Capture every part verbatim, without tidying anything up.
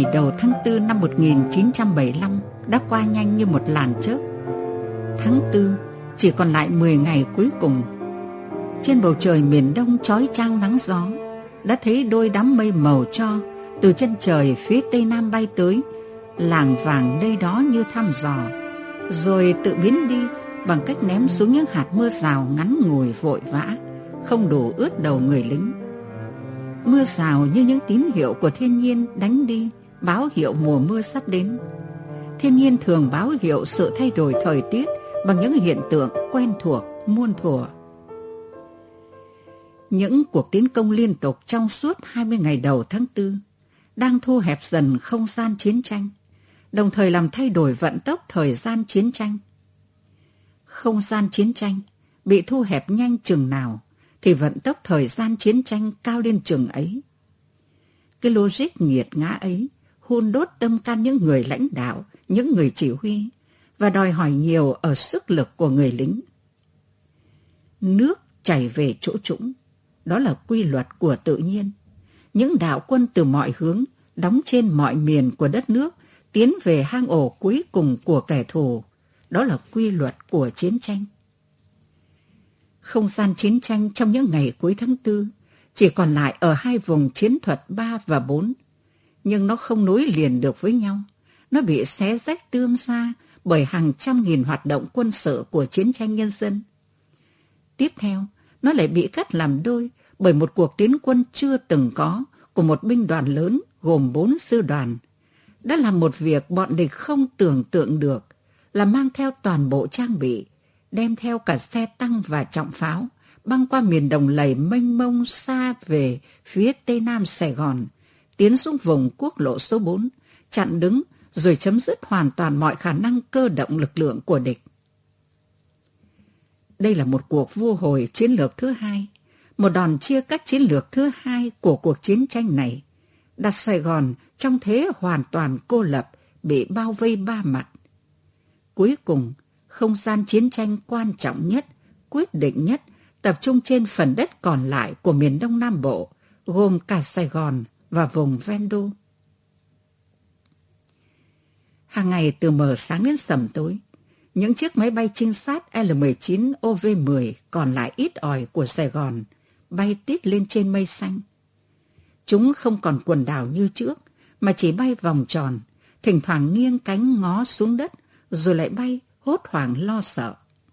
đầu tháng tư năm một nghìn chín trăm bảy mươi lăm đã qua nhanh như một làn chớp. Tháng tư chỉ còn lại mười ngày cuối cùng. Trên bầu trời miền Đông chói chang nắng gió, đã thấy đôi đám mây màu tro từ chân trời phía tây nam bay tới, lảng vảng đây đó như thăm dò, rồi tự biến đi bằng cách ném xuống những hạt mưa rào ngắn ngủi vội vã, không đủ ướt đầu người lính. Mưa rào như những tín hiệu của thiên nhiên đánh đi, báo hiệu mùa mưa sắp đến. Thiên nhiên thường báo hiệu sự thay đổi thời tiết bằng những hiện tượng quen thuộc muôn thuở. Những cuộc tiến công liên tục trong suốt hai mươi ngày đầu tháng tư đang thu hẹp dần không gian chiến tranh, đồng thời làm thay đổi vận tốc thời gian chiến tranh. Không gian chiến tranh bị thu hẹp nhanh chừng nào thì vận tốc thời gian chiến tranh cao lên chừng ấy. Cái logic nghiệt ngã ấy hun đốt tâm can những người lãnh đạo, những người chỉ huy, và đòi hỏi nhiều ở sức lực của người lính. Nước chảy về chỗ trũng, đó là quy luật của tự nhiên. Những đạo quân từ mọi hướng, đóng trên mọi miền của đất nước, tiến về hang ổ cuối cùng của kẻ thù, đó là quy luật của chiến tranh. Không gian chiến tranh trong những ngày cuối tháng tư chỉ còn lại ở hai vùng chiến thuật ba và bốn, nhưng nó không nối liền được với nhau. Nó bị xé rách tươm ra bởi hàng trăm nghìn hoạt động quân sự của chiến tranh nhân dân. Tiếp theo, nó lại bị cắt làm đôi bởi một cuộc tiến quân chưa từng có của một binh đoàn lớn gồm bốn sư đoàn. Đã làm một việc bọn địch không tưởng tượng được, là mang theo toàn bộ trang bị, đem theo cả xe tăng và trọng pháo, băng qua miền đồng lầy mênh mông xa về phía tây nam Sài Gòn, tiến xuống vùng quốc lộ số bốn, chặn đứng rồi chấm dứt hoàn toàn mọi khả năng cơ động lực lượng của địch. Đây là một cuộc vô hồi chiến lược thứ hai, một đòn chia cắt chiến lược thứ hai của cuộc chiến tranh này, đặt Sài Gòn trong thế hoàn toàn cô lập, bị bao vây ba mặt. Cuối cùng, không gian chiến tranh quan trọng nhất, quyết định nhất, tập trung trên phần đất còn lại của miền Đông Nam Bộ, gồm cả Sài Gòn và vùng ven đô. Hàng ngày từ mờ sáng đến sầm tối, những chiếc máy bay trinh sát L mười chín O V mười còn lại ít ỏi của Sài Gòn bay tít lên trên mây xanh. Chúng không còn quần đảo như trước, mà chỉ bay vòng tròn, thỉnh thoảng nghiêng cánh ngó xuống đất, rồi lại bay hốt hoảng lo sợ.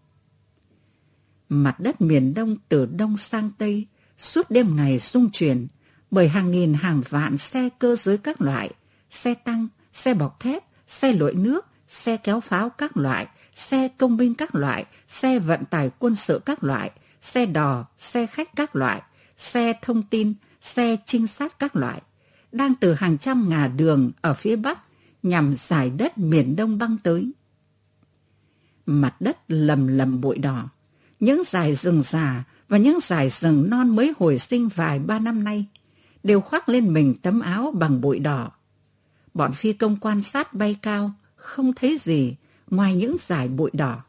Mặt đất miền Đông từ Đông sang Tây suốt đêm ngày rung chuyển bởi hàng nghìn hàng vạn xe cơ giới các loại, xe tăng, xe bọc thép, xe lội nước, xe kéo pháo các loại, xe công binh các loại, xe vận tải quân sự các loại, xe đò, xe khách các loại, xe thông tin, xe trinh sát các loại, đang từ hàng trăm ngả đường ở phía Bắc nhằm giải đất miền Đông băng tới. Mặt đất lầm lầm bụi đỏ, những dải rừng già và những dải rừng non mới hồi sinh vài ba năm nay đều khoác lên mình tấm áo bằng bụi đỏ. Bọn phi công quan sát bay cao, không thấy gì ngoài những dải bụi đỏ.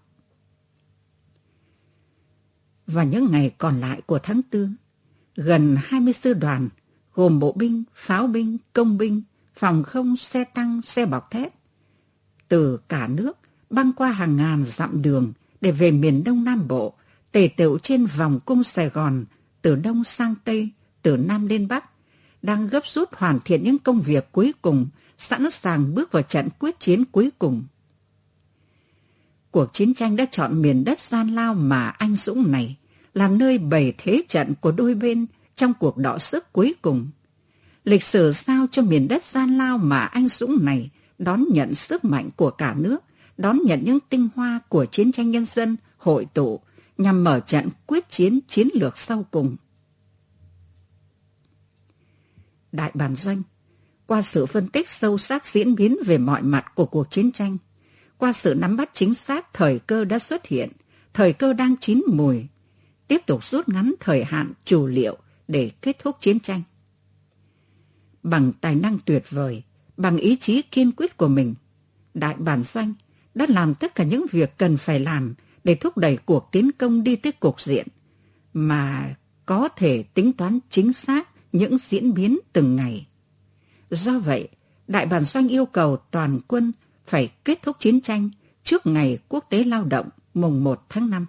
Và những ngày còn lại của tháng tư, gần hai mươi sư đoàn, gồm bộ binh, pháo binh, công binh, phòng không, xe tăng, xe bọc thép, từ cả nước băng qua hàng ngàn dặm đường để về miền Đông Nam Bộ, tề tựu trên vòng cung Sài Gòn, từ Đông sang Tây, từ Nam lên Bắc, đang gấp rút hoàn thiện những công việc cuối cùng, sẵn sàng bước vào trận quyết chiến cuối cùng. Cuộc chiến tranh đã chọn miền đất gian lao mà anh dũng này làm nơi bày thế trận của đôi bên trong cuộc đọ sức cuối cùng. Lịch sử giao cho miền đất gian lao mà anh dũng này đón nhận sức mạnh của cả nước, đón nhận những tinh hoa của chiến tranh nhân dân hội tụ nhằm mở trận quyết chiến chiến lược sau cùng. Đại bản doanh, qua sự phân tích sâu sắc diễn biến về mọi mặt của cuộc chiến tranh, qua sự nắm bắt chính xác thời cơ đã xuất hiện, thời cơ đang chín mùi, tiếp tục rút ngắn thời hạn chủ liệu để kết thúc chiến tranh. Bằng tài năng tuyệt vời, bằng ý chí kiên quyết của mình, Đại bản doanh đã làm tất cả những việc cần phải làm để thúc đẩy cuộc tiến công đi tới cục diện, mà có thể tính toán chính xác những diễn biến từng ngày. Do vậy, Đại bản doanh yêu cầu toàn quân phải kết thúc chiến tranh trước ngày Quốc tế Lao động mùng một tháng năm.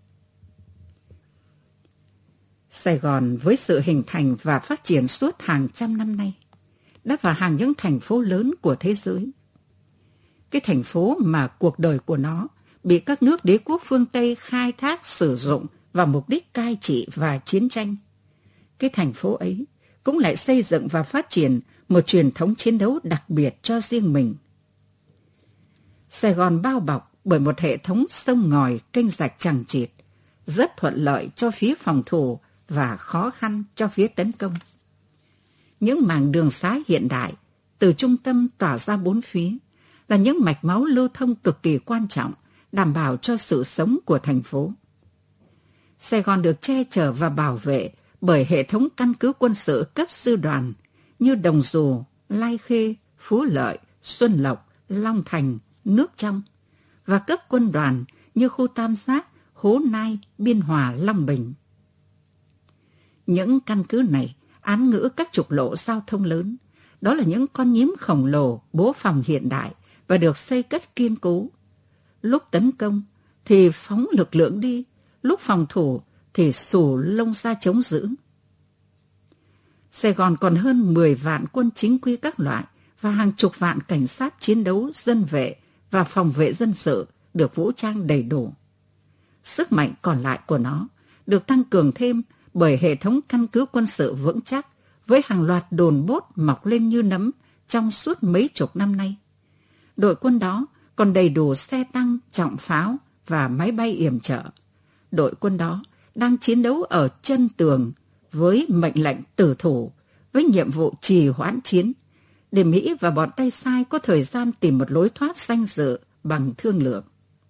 Sài Gòn với sự hình thành và phát triển suốt hàng trăm năm nay đã vào hàng những thành phố lớn của thế giới. Cái thành phố mà cuộc đời của nó bị các nước đế quốc phương Tây khai thác sử dụng vào mục đích cai trị và chiến tranh. Cái thành phố ấy cũng lại xây dựng và phát triển một truyền thống chiến đấu đặc biệt cho riêng mình. Sài Gòn bao bọc bởi một hệ thống sông ngòi kênh rạch chằng chịt, rất thuận lợi cho phía phòng thủ và khó khăn cho phía tấn công. Những mảng đường xá hiện đại từ trung tâm tỏa ra bốn phía là những mạch máu lưu thông cực kỳ quan trọng, đảm bảo cho sự sống của thành phố. Sài Gòn được che chở và bảo vệ bởi hệ thống căn cứ quân sự cấp sư đoàn như Đồng Dù, Lai Khê, Phú Lợi, Xuân Lộc, Long Thành, Nước Trong, và cấp quân đoàn như khu Tam Giác, Hố Nai, Biên Hòa, Long Bình. Những căn cứ này án ngữ các trục lộ giao thông lớn, đó là những con nhím khổng lồ bố phòng hiện đại và được xây cất kiên cố. Lúc tấn công thì phóng lực lượng đi, lúc phòng thủ thì xù lông ra chống giữ. Sài Gòn còn hơn mười vạn quân chính quy các loại và hàng chục vạn cảnh sát chiến đấu, dân vệ và phòng vệ dân sự được vũ trang đầy đủ. Sức mạnh còn lại của nó được tăng cường thêm bởi hệ thống căn cứ quân sự vững chắc với hàng loạt đồn bốt mọc lên như nấm trong suốt mấy chục năm nay. Đội quân đó còn đầy đủ xe tăng, trọng pháo và máy bay yểm trợ. Đội quân đó đang chiến đấu ở chân tường với mệnh lệnh tử thủ, với nhiệm vụ trì hoãn chiến, để Mỹ và bọn tay sai có thời gian tìm một lối thoát danh dự bằng thương lượng.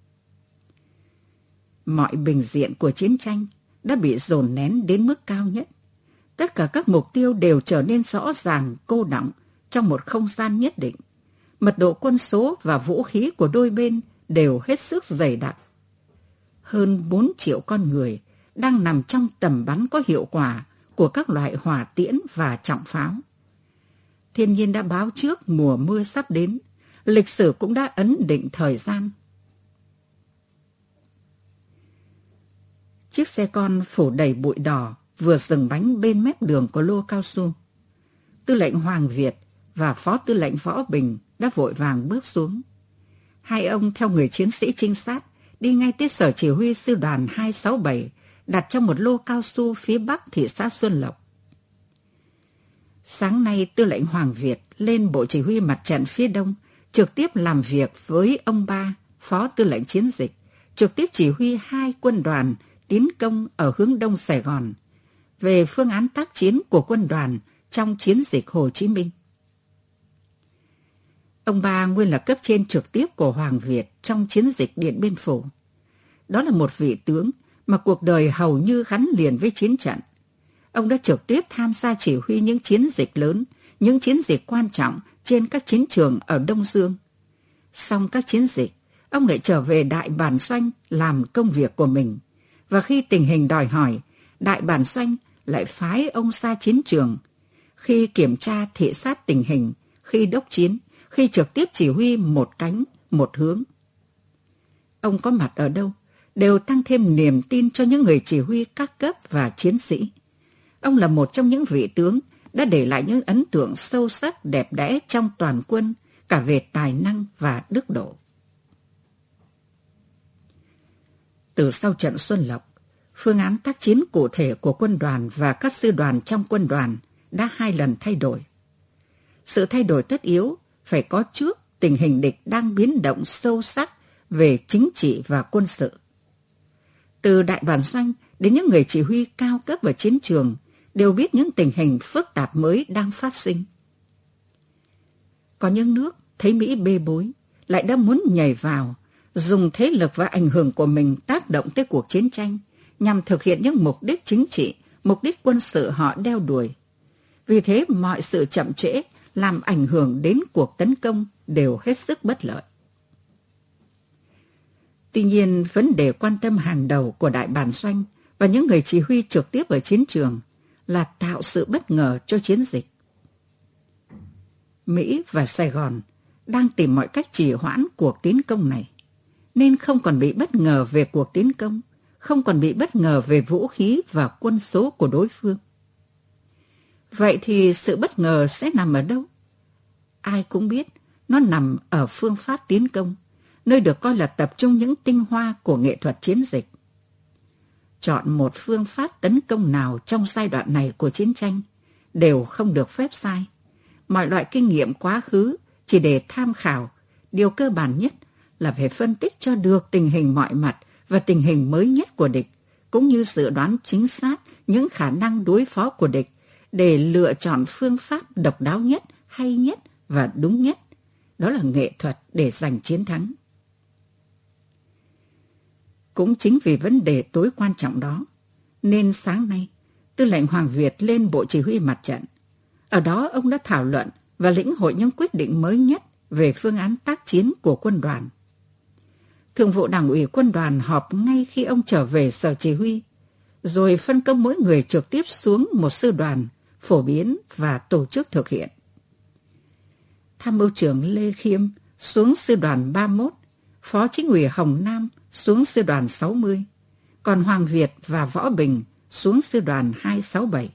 Mọi bình diện của chiến tranh đã bị dồn nén đến mức cao nhất. Tất cả các mục tiêu đều trở nên rõ ràng, cô đọng trong một không gian nhất định. Mật độ quân số và vũ khí của đôi bên đều hết sức dày đặc. Hơn bốn triệu con người đang nằm trong tầm bắn có hiệu quả của các loại hỏa tiễn và trọng pháo. Thiên nhiên đã báo trước mùa mưa sắp đến, lịch sử cũng đã ấn định thời gian. Chiếc xe con phủ đầy bụi đỏ vừa dừng bánh bên mép đường có lô cao su. Tư lệnh Hoàng Việt và Phó Tư lệnh Võ Bình đã vội vàng bước xuống. Hai ông theo người chiến sĩ trinh sát đi ngay tới sở chỉ huy sư đoàn hai sáu bảy đặt trong một lô cao su phía bắc thị xã Xuân Lộc. Sáng nay, Tư lệnh Hoàng Việt lên Bộ Chỉ huy Mặt trận phía Đông trực tiếp làm việc với ông Ba, Phó Tư lệnh Chiến dịch, trực tiếp chỉ huy hai quân đoàn tiến công ở hướng đông Sài Gòn về phương án tác chiến của quân đoàn trong chiến dịch Hồ Chí Minh. Ông Ba nguyên là cấp trên trực tiếp của Hoàng Việt trong chiến dịch Điện Biên Phủ. Đó là một vị tướng mà cuộc đời hầu như gắn liền với chiến trận. Ông đã trực tiếp tham gia chỉ huy những chiến dịch lớn, những chiến dịch quan trọng trên các chiến trường ở Đông Dương. Xong các chiến dịch, ông lại trở về Đại Bản Doanh làm công việc của mình. Và khi tình hình đòi hỏi, Đại Bản Doanh lại phái ông ra chiến trường. Khi kiểm tra thị sát tình hình, khi đốc chiến, khi trực tiếp chỉ huy một cánh, một hướng. Ông có mặt ở đâu, đều tăng thêm niềm tin cho những người chỉ huy các cấp và chiến sĩ. Ông là một trong những vị tướng đã để lại những ấn tượng sâu sắc đẹp đẽ trong toàn quân, cả về tài năng và đức độ. Từ sau trận Xuân Lộc, phương án tác chiến cụ thể của quân đoàn và các sư đoàn trong quân đoàn đã hai lần thay đổi. Sự thay đổi tất yếu phải có trước tình hình địch đang biến động sâu sắc về chính trị và quân sự. Từ Đại Bản Doanh đến những người chỉ huy cao cấp ở chiến trường đều biết những tình hình phức tạp mới đang phát sinh. Có những nước thấy Mỹ bê bối, lại đã muốn nhảy vào, dùng thế lực và ảnh hưởng của mình tác động tới cuộc chiến tranh nhằm thực hiện những mục đích chính trị, mục đích quân sự họ đeo đuổi. Vì thế mọi sự chậm trễ làm ảnh hưởng đến cuộc tấn công đều hết sức bất lợi. Tuy nhiên, vấn đề quan tâm hàng đầu của Đại Bản Doanh và những người chỉ huy trực tiếp ở chiến trường là tạo sự bất ngờ cho chiến dịch. Mỹ và Sài Gòn đang tìm mọi cách trì hoãn cuộc tiến công này, nên không còn bị bất ngờ về cuộc tiến công, không còn bị bất ngờ về vũ khí và quân số của đối phương. Vậy thì sự bất ngờ sẽ nằm ở đâu? Ai cũng biết nó nằm ở phương pháp tiến công, nơi được coi là tập trung những tinh hoa của nghệ thuật chiến dịch. Chọn một phương pháp tấn công nào trong giai đoạn này của chiến tranh đều không được phép sai. Mọi loại kinh nghiệm quá khứ chỉ để tham khảo, điều cơ bản nhất là phải phân tích cho được tình hình mọi mặt và tình hình mới nhất của địch, cũng như dự đoán chính xác những khả năng đối phó của địch để lựa chọn phương pháp độc đáo nhất, hay nhất và đúng nhất. Đó là nghệ thuật để giành chiến thắng. Cũng chính vì vấn đề tối quan trọng đó, nên sáng nay, Tư lệnh Hoàng Việt lên Bộ Chỉ huy Mặt trận. Ở đó ông đã thảo luận và lĩnh hội những quyết định mới nhất về phương án tác chiến của quân đoàn. Thường vụ Đảng ủy quân đoàn họp ngay khi ông trở về sở chỉ huy, rồi phân công mỗi người trực tiếp xuống một sư đoàn, phổ biến và tổ chức thực hiện. Tham mưu trưởng Lê Khiêm xuống sư đoàn ba mươi mốt, Phó Chính ủy Hồng Nam xuống sư đoàn sáu mươi, còn Hoàng Việt và Võ Bình xuống sư đoàn hai sáu bảy.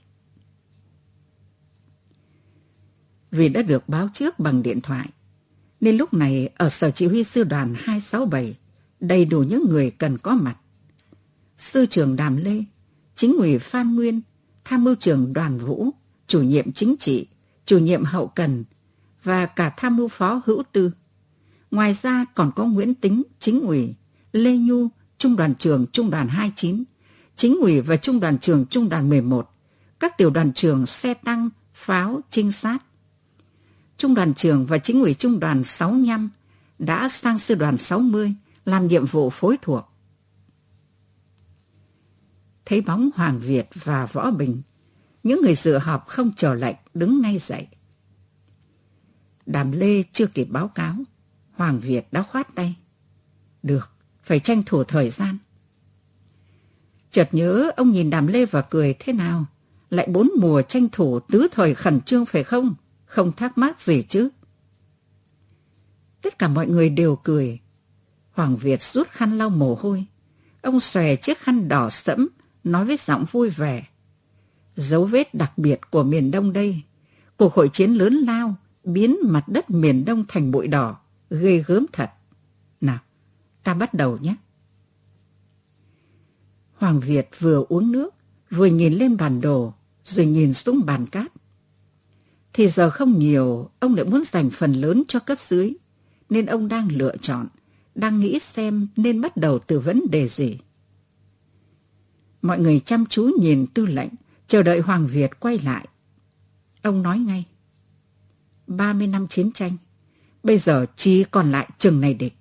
Vì đã được báo trước bằng điện thoại, nên lúc này ở sở chỉ huy sư đoàn hai sáu bảy đầy đủ những người cần có mặt. Sư trưởng Đàm Lê, Chính ủy Phan Nguyên, Tham mưu trưởng Đoàn Vũ, chủ nhiệm chính trị, chủ nhiệm hậu cần và cả tham mưu phó Hữu Tư. Ngoài ra còn có Nguyễn Tính, Chính ủy, Lê Nhu, Trung đoàn trưởng Trung đoàn hai mươi chín, Chính ủy và Trung đoàn trưởng Trung đoàn mười một, các tiểu đoàn trưởng xe tăng, pháo, trinh sát. Trung đoàn trưởng và Chính ủy Trung đoàn sáu mươi lăm đã sang sư đoàn sáu mươi làm nhiệm vụ phối thuộc. Thấy bóng Hoàng Việt và Võ Bình, những người dự họp không chờ lệnh đứng ngay dậy. Đàm Lê chưa kịp báo cáo, Hoàng Việt đã khoát tay. Được, phải tranh thủ thời gian. Chợt nhớ ông nhìn Đàm Lê và cười, thế nào? Lại bốn mùa tranh thủ tứ thời khẩn trương phải không? Không thắc mắc gì chứ? Tất cả mọi người đều cười. Hoàng Việt rút khăn lau mồ hôi. Ông xòe chiếc khăn đỏ sẫm, nói với giọng vui vẻ. Dấu vết đặc biệt của miền Đông đây. Cuộc hội chiến lớn lao, biến mặt đất miền Đông thành bụi đỏ, ghê gớm thật. Nào, ta bắt đầu nhé. Hoàng Việt vừa uống nước, vừa nhìn lên bản đồ, rồi nhìn xuống bàn cát. Thì giờ không nhiều, ông lại muốn dành phần lớn cho cấp dưới, nên ông đang lựa chọn, đang nghĩ xem nên bắt đầu từ vấn đề gì. Mọi người chăm chú nhìn tư lệnh, chờ đợi Hoàng Việt quay lại. Ông nói ngay. ba mươi năm chiến tranh, bây giờ chỉ còn lại chừng này địch.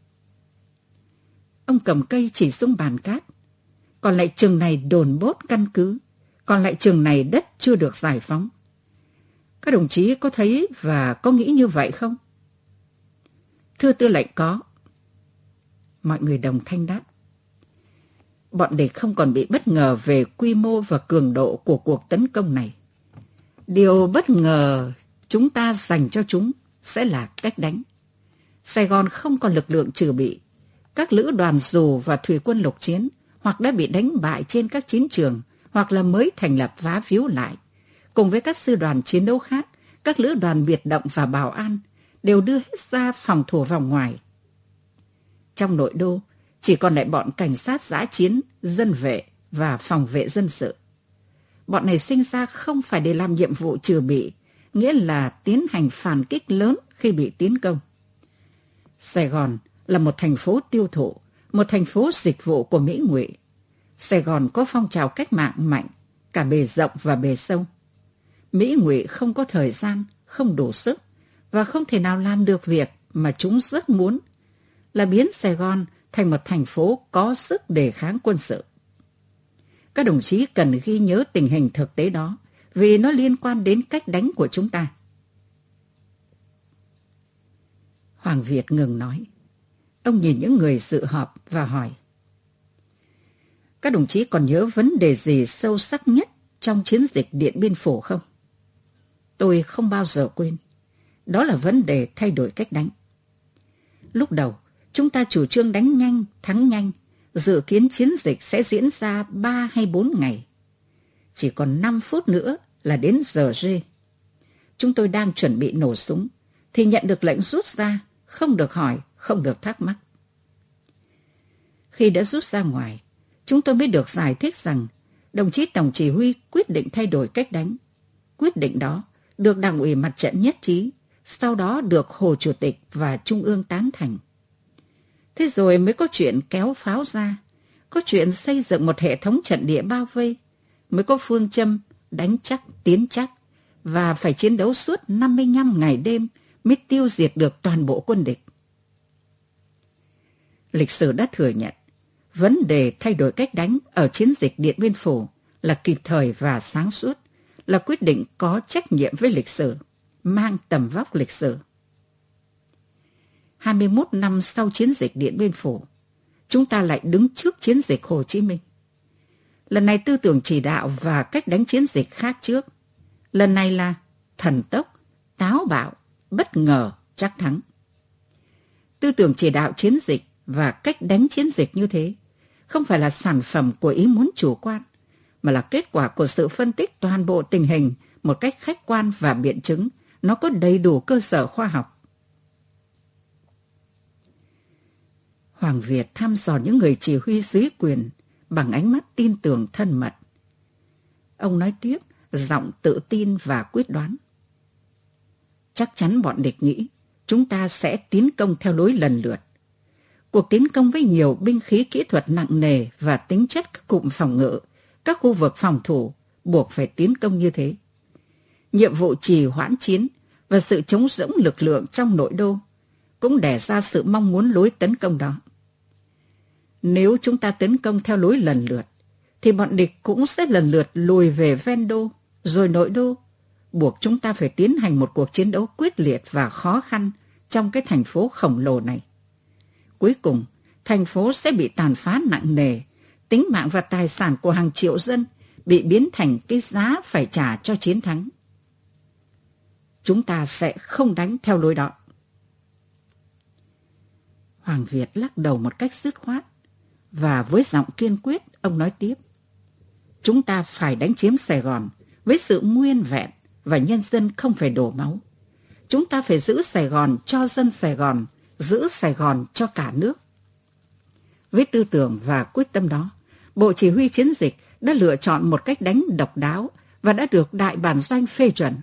Ông cầm cây chỉ xuống bàn cát. Còn lại chừng này đồn bốt căn cứ, còn lại chừng này đất chưa được giải phóng. Các đồng chí có thấy và có nghĩ như vậy không? Thưa tư lệnh, có. Mọi người đồng thanh đáp. Bọn địch không còn bị bất ngờ về quy mô và cường độ của cuộc tấn công này. Điều bất ngờ chúng ta dành cho chúng sẽ là cách đánh. Sài Gòn không còn lực lượng trừ bị. Các lữ đoàn dù và thủy quân lục chiến hoặc đã bị đánh bại trên các chiến trường, hoặc là mới thành lập vá víu lại. Cùng với các sư đoàn chiến đấu khác, các lữ đoàn biệt động và bảo an đều đưa hết ra phòng thủ vòng ngoài. Trong nội đô, chỉ còn lại bọn cảnh sát dã chiến, dân vệ và phòng vệ dân sự. Bọn này sinh ra không phải để làm nhiệm vụ trừ bị, nghĩa là tiến hành phản kích lớn khi bị tiến công. Sài Gòn là một thành phố tiêu thụ, một thành phố dịch vụ của Mỹ Ngụy. Sài Gòn có phong trào cách mạng mạnh, cả bề rộng và bề sâu. Mỹ Ngụy không có thời gian, không đủ sức, và không thể nào làm được việc mà chúng rất muốn, là biến Sài Gòn thành một thành phố có sức đề kháng quân sự. Các đồng chí cần ghi nhớ tình hình thực tế đó, vì nó liên quan đến cách đánh của chúng ta. Hoàng Việt ngừng nói. Ông nhìn những người dự họp và hỏi. Các đồng chí còn nhớ vấn đề gì sâu sắc nhất trong chiến dịch Điện Biên Phủ không? Tôi không bao giờ quên. đó là vấn đề thay đổi cách đánh. Lúc đầu, chúng ta chủ trương đánh nhanh, thắng nhanh, dự kiến chiến dịch sẽ diễn ra ba hay bốn ngày. Chỉ còn năm phút nữa là đến giờ G. Chúng tôi đang chuẩn bị nổ súng, thì nhận được lệnh rút ra, không được hỏi, không được thắc mắc. Khi đã rút ra ngoài, chúng tôi mới được giải thích rằng đồng chí Tổng chỉ huy quyết định thay đổi cách đánh. Quyết định đó được Đảng ủy Mặt trận nhất trí, sau đó được Hồ Chủ tịch và Trung ương tán thành. Thế rồi mới có chuyện kéo pháo ra, có chuyện xây dựng một hệ thống trận địa bao vây, mới có phương châm đánh chắc, tiến chắc, và phải chiến đấu suốt năm mươi lăm ngày đêm mới tiêu diệt được toàn bộ quân địch. Lịch sử đã thừa nhận, vấn đề thay đổi cách đánh ở chiến dịch Điện Biên Phủ là kịp thời và sáng suốt, là quyết định có trách nhiệm với lịch sử, mang tầm vóc lịch sử. hai mươi mốt năm sau chiến dịch Điện Biên Phủ, chúng ta lại đứng trước chiến dịch Hồ Chí Minh. Lần này tư tưởng chỉ đạo và cách đánh chiến dịch khác trước. Lần này là thần tốc, táo bạo, bất ngờ, chắc thắng. Tư tưởng chỉ đạo chiến dịch và cách đánh chiến dịch như thế không phải là sản phẩm của ý muốn chủ quan, mà là kết quả của sự phân tích toàn bộ tình hình một cách khách quan và biện chứng, nó có đầy đủ cơ sở khoa học. Hoàng Việt thăm dò những người chỉ huy dưới quyền bằng ánh mắt tin tưởng thân mật. Ông nói tiếp, giọng tự tin và quyết đoán. Chắc chắn bọn địch nghĩ chúng ta sẽ tiến công theo lối lần lượt. Cuộc tiến công với nhiều binh khí kỹ thuật nặng nề và tính chất các cụm phòng ngự, các khu vực phòng thủ buộc phải tiến công như thế. Nhiệm vụ trì hoãn chiến và sự chống rỗng lực lượng trong nội đô cũng đẻ ra sự mong muốn lối tấn công đó. Nếu chúng ta tấn công theo lối lần lượt, thì bọn địch cũng sẽ lần lượt lùi về ven đô, rồi nội đô, buộc chúng ta phải tiến hành một cuộc chiến đấu quyết liệt và khó khăn trong cái thành phố khổng lồ này. Cuối cùng, thành phố sẽ bị tàn phá nặng nề, tính mạng và tài sản của hàng triệu dân bị biến thành cái giá phải trả cho chiến thắng. Chúng ta sẽ không đánh theo lối đó. Hoàng Việt lắc đầu một cách dứt khoát, và với giọng kiên quyết, ông nói tiếp. Chúng ta phải đánh chiếm Sài Gòn với sự nguyên vẹn và nhân dân không phải đổ máu. Chúng ta phải giữ Sài Gòn cho dân Sài Gòn, giữ Sài Gòn cho cả nước. Với tư tưởng và quyết tâm đó, Bộ Chỉ huy chiến dịch đã lựa chọn một cách đánh độc đáo và đã được Đại bản doanh phê chuẩn.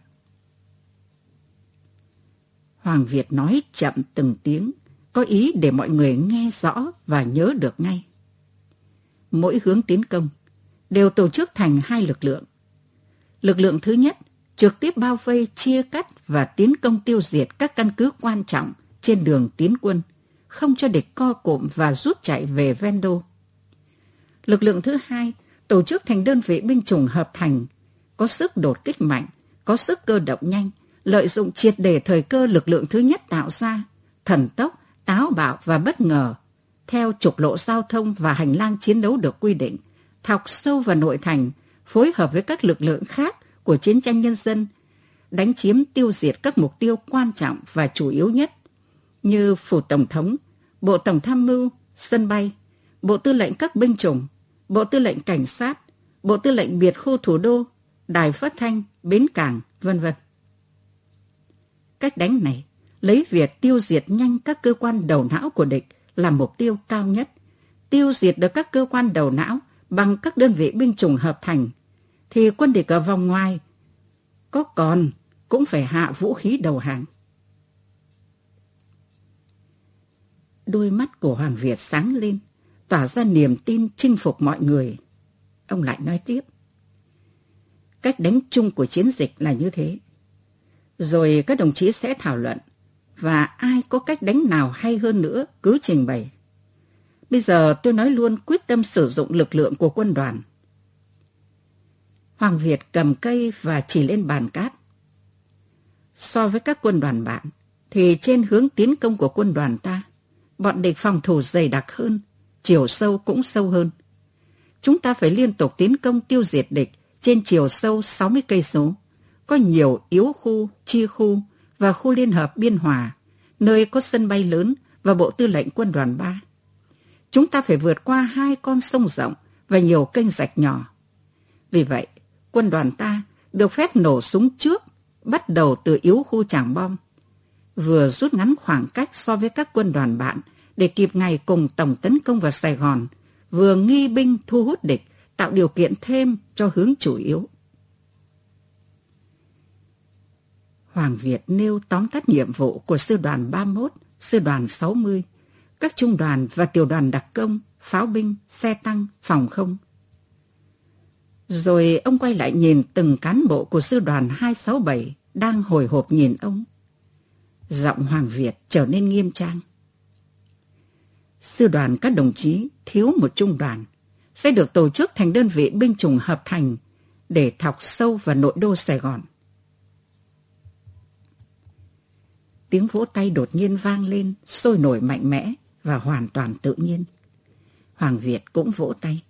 Hoàng Việt nói chậm từng tiếng, có ý để mọi người nghe rõ và nhớ được ngay. Mỗi hướng tiến công đều tổ chức thành hai lực lượng. Lực lượng thứ nhất trực tiếp bao vây, chia cắt và tiến công tiêu diệt các căn cứ quan trọng trên đường tiến quân, không cho địch co cụm và rút chạy về ven đô. Lực lượng thứ hai tổ chức thành đơn vị binh chủng hợp thành, có sức đột kích mạnh, có sức cơ động nhanh, lợi dụng triệt để thời cơ lực lượng thứ nhất tạo ra, thần tốc, táo bạo và bất ngờ, theo trục lộ giao thông và hành lang chiến đấu được quy định, thọc sâu vào nội thành, phối hợp với các lực lượng khác của chiến tranh nhân dân, đánh chiếm tiêu diệt các mục tiêu quan trọng và chủ yếu nhất, như Phủ Tổng thống, Bộ Tổng tham mưu, sân bay, Bộ Tư lệnh các binh chủng, Bộ Tư lệnh Cảnh sát, Bộ Tư lệnh Biệt khu thủ đô, Đài phát thanh, bến cảng, vân vân. Cách đánh này lấy việc tiêu diệt nhanh các cơ quan đầu não của địch là mục tiêu cao nhất. Tiêu diệt được các cơ quan đầu não bằng các đơn vị binh chủng hợp thành, thì quân địch ở vòng ngoài có còn cũng phải hạ vũ khí đầu hàng. Đôi mắt của Hoàng Việt sáng lên, tỏa ra niềm tin chinh phục mọi người. Ông lại nói tiếp. Cách đánh chung của chiến dịch là như thế. Rồi các đồng chí sẽ thảo luận, và ai có cách đánh nào hay hơn nữa cứ trình bày. Bây giờ tôi nói luôn quyết tâm sử dụng lực lượng của quân đoàn. Hoàng Việt cầm cây và chỉ lên bàn cát. So với các quân đoàn bạn, thì trên hướng tiến công của quân đoàn ta, bọn địch phòng thủ dày đặc hơn, chiều sâu cũng sâu hơn. Chúng ta phải liên tục tiến công tiêu diệt địch trên chiều sâu sáu mươi cây số, có nhiều yếu khu, chia khu và khu liên hợp Biên Hòa, nơi có sân bay lớn và bộ tư lệnh quân đoàn ba. Chúng ta phải vượt qua hai con sông rộng và nhiều kênh rạch nhỏ. Vì vậy, quân đoàn ta được phép nổ súng trước, bắt đầu từ yếu khu Tràng Bom, vừa rút ngắn khoảng cách so với các quân đoàn bạn để kịp ngày cùng tổng tấn công vào Sài Gòn, vừa nghi binh thu hút địch, tạo điều kiện thêm cho hướng chủ yếu. Hoàng Việt nêu tóm tắt nhiệm vụ của sư đoàn ba mươi mốt, sư đoàn sáu mươi, các trung đoàn và tiểu đoàn đặc công, pháo binh, xe tăng, phòng không. Rồi ông quay lại nhìn từng cán bộ của sư đoàn hai sáu bảy đang hồi hộp nhìn ông. Giọng Hoàng Việt trở nên nghiêm trang. Sư đoàn các đồng chí thiếu một trung đoàn sẽ được tổ chức thành đơn vị binh chủng hợp thành để thọc sâu vào nội đô Sài Gòn. Tiếng vỗ tay đột nhiên vang lên, sôi nổi mạnh mẽ và hoàn toàn tự nhiên. Hoàng Việt cũng vỗ tay.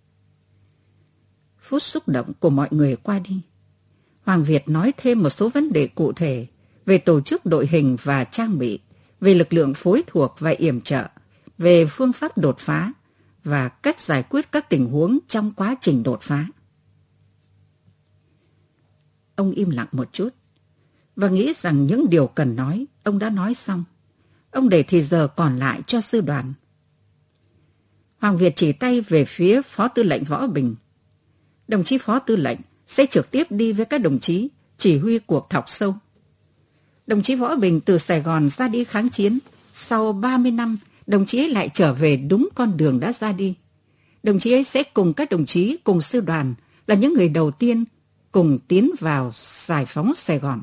Phút xúc động của mọi người qua đi, Hoàng Việt nói thêm một số vấn đề cụ thể về tổ chức đội hình và trang bị, về lực lượng phối thuộc và yểm trợ, về phương pháp đột phá và cách giải quyết các tình huống trong quá trình đột phá. Ông im lặng một chút và nghĩ rằng những điều cần nói, ông đã nói xong. Ông để thì giờ còn lại cho sư đoàn. Hoàng Việt chỉ tay về phía Phó Tư lệnh Võ Bình. Đồng chí Phó Tư lệnh sẽ trực tiếp đi với các đồng chí chỉ huy cuộc thọc sâu. Đồng chí Võ Bình từ Sài Gòn ra đi kháng chiến. Sau ba mươi năm, đồng chí ấy lại trở về đúng con đường đã ra đi. Đồng chí ấy sẽ cùng các đồng chí cùng sư đoàn là những người đầu tiên cùng tiến vào giải phóng Sài Gòn.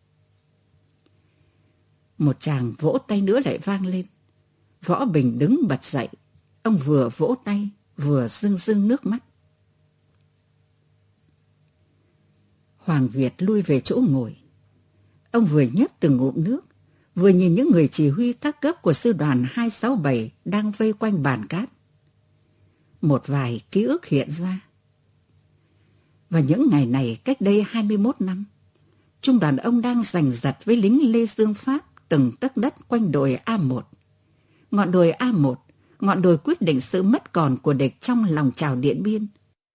Một tràng vỗ tay nữa lại vang lên. Võ Bình đứng bật dậy. Ông vừa vỗ tay, vừa rưng rưng nước mắt. Hoàng Việt lui về chỗ ngồi. Ông vừa nhấp từng ngụm nước, vừa nhìn những người chỉ huy các cấp của sư đoàn hai sáu bảy đang vây quanh bàn cát. Một vài ký ức hiện ra. Và những ngày này cách đây hai mươi mốt năm, trung đoàn ông đang giành giật với lính Lê Dương Pháp từng tấc đất quanh đồi A một. Ngọn đồi A một, ngọn đồi quyết định sự mất còn của địch trong lòng chào Điện Biên.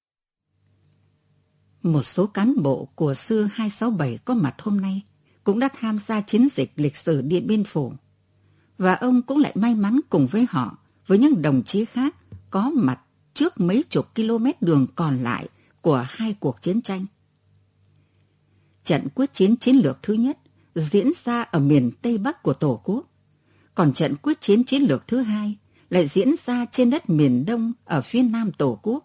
Một số cán bộ của sư hai sáu bảy có mặt hôm nay cũng đã tham gia chiến dịch lịch sử Điện Biên Phủ. Và ông cũng lại may mắn cùng với họ, với những đồng chí khác có mặt trước mấy chục km đường còn lại của hai cuộc chiến tranh. Trận quyết chiến chiến lược thứ nhất diễn ra ở miền Tây Bắc của Tổ quốc, còn trận quyết chiến chiến lược thứ hai lại diễn ra trên đất miền Đông ở phía Nam Tổ quốc.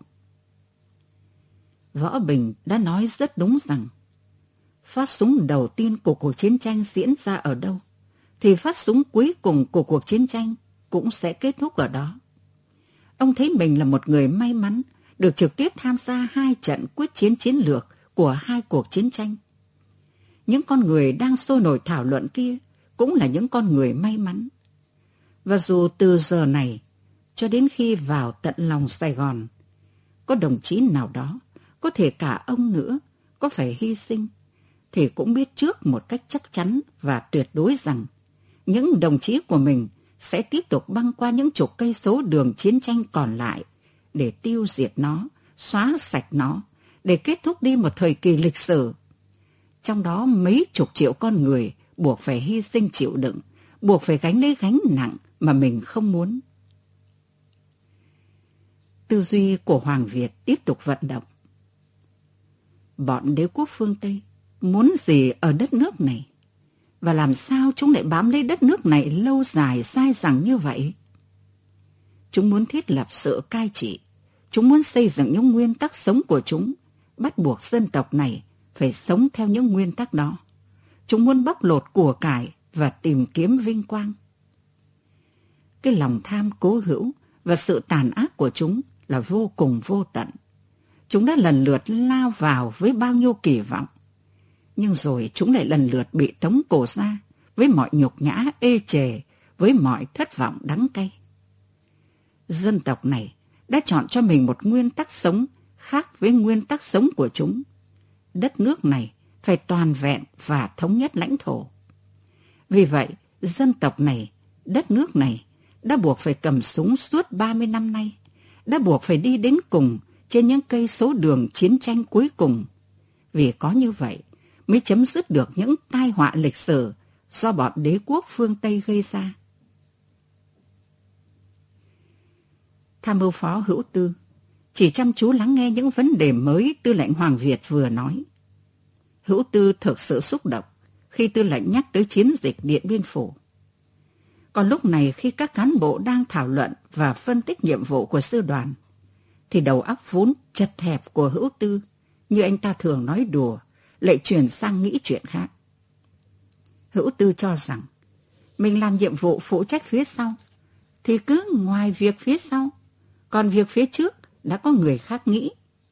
Võ Bình đã nói rất đúng rằng phát súng đầu tiên của cuộc chiến tranh diễn ra ở đâu, thì phát súng cuối cùng của cuộc chiến tranh cũng sẽ kết thúc ở đó. Ông thấy mình là một người may mắn được trực tiếp tham gia hai trận quyết chiến chiến lược của hai cuộc chiến tranh. Những con người đang sôi nổi thảo luận kia cũng là những con người may mắn. Và dù từ giờ này cho đến khi vào tận lòng Sài Gòn, có đồng chí nào đó, có thể cả ông nữa, có phải hy sinh, thì cũng biết trước một cách chắc chắn và tuyệt đối rằng những đồng chí của mình sẽ tiếp tục băng qua những chục cây số đường chiến tranh còn lại để tiêu diệt nó, xóa sạch nó, để kết thúc đi một thời kỳ lịch sử. Trong đó mấy chục triệu con người buộc phải hy sinh chịu đựng, buộc phải gánh lấy gánh nặng mà mình không muốn. Tư duy của Hoàng Việt tiếp tục vận động. Bọn đế quốc phương Tây muốn gì ở đất nước này? Và làm sao chúng lại bám lấy đất nước này lâu dài dai dẳng như vậy? Chúng muốn thiết lập sự cai trị. Chúng muốn xây dựng những nguyên tắc sống của chúng, bắt buộc dân tộc này phải sống theo những nguyên tắc đó. Chúng muốn bóc lột của cải và tìm kiếm vinh quang. Cái lòng tham cố hữu và sự tàn ác của chúng là vô cùng vô tận. Chúng đã lần lượt lao vào với bao nhiêu kỳ vọng. Nhưng rồi chúng lại lần lượt bị tống cổ ra với mọi nhục nhã ê chề, với mọi thất vọng đắng cay. Dân tộc này đã chọn cho mình một nguyên tắc sống khác với nguyên tắc sống của chúng. Đất nước này phải toàn vẹn và thống nhất lãnh thổ. Vì vậy, dân tộc này, đất nước này đã buộc phải cầm súng suốt ba mươi năm nay, đã buộc phải đi đến cùng trên những cây số đường chiến tranh cuối cùng. Vì có như vậy mới chấm dứt được những tai họa lịch sử do bọn đế quốc phương Tây gây ra. Tham mưu phó Hữu Tư chỉ chăm chú lắng nghe những vấn đề mới Tư lệnh Hoàng Việt vừa nói. Hữu Tư thực sự xúc động khi Tư lệnh nhắc tới chiến dịch Điện Biên Phủ. Còn lúc này khi các cán bộ đang thảo luận và phân tích nhiệm vụ của sư đoàn, thì đầu óc vốn chật hẹp của Hữu Tư, như anh ta thường nói đùa, lại chuyển sang nghĩ chuyện khác. Hữu Tư cho rằng mình làm nhiệm vụ phụ trách phía sau, thì cứ ngoài việc phía sau, còn việc phía trước đã có người khác nghĩ.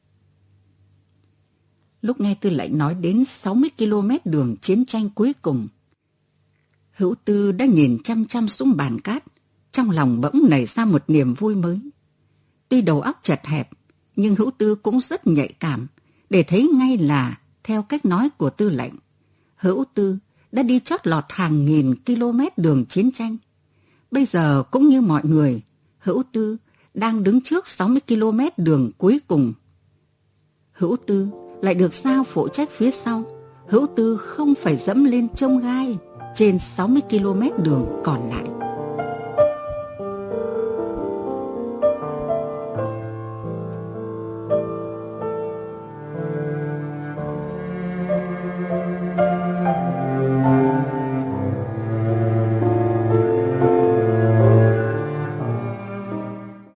Lúc nghe Tư lệnh nói đến sáu mươi ki lô mét đường chiến tranh cuối cùng, Hữu Tư đã nhìn chăm chăm xuống bàn cát, trong lòng bỗng nảy ra một niềm vui mới. Tuy đầu óc chật hẹp, nhưng Hữu Tư cũng rất nhạy cảm để thấy ngay là, theo cách nói của Tư lệnh, Hữu Tư đã đi chót lọt hàng nghìn km đường chiến tranh. Bây giờ cũng như mọi người, Hữu Tư đang đứng trước sáu mươi ki lô mét đường cuối cùng. Hữu Tư lại được giao phụ trách phía sau. Hữu Tư không phải dẫm lên chông gai trên sáu mươi ki lô mét đường còn lại.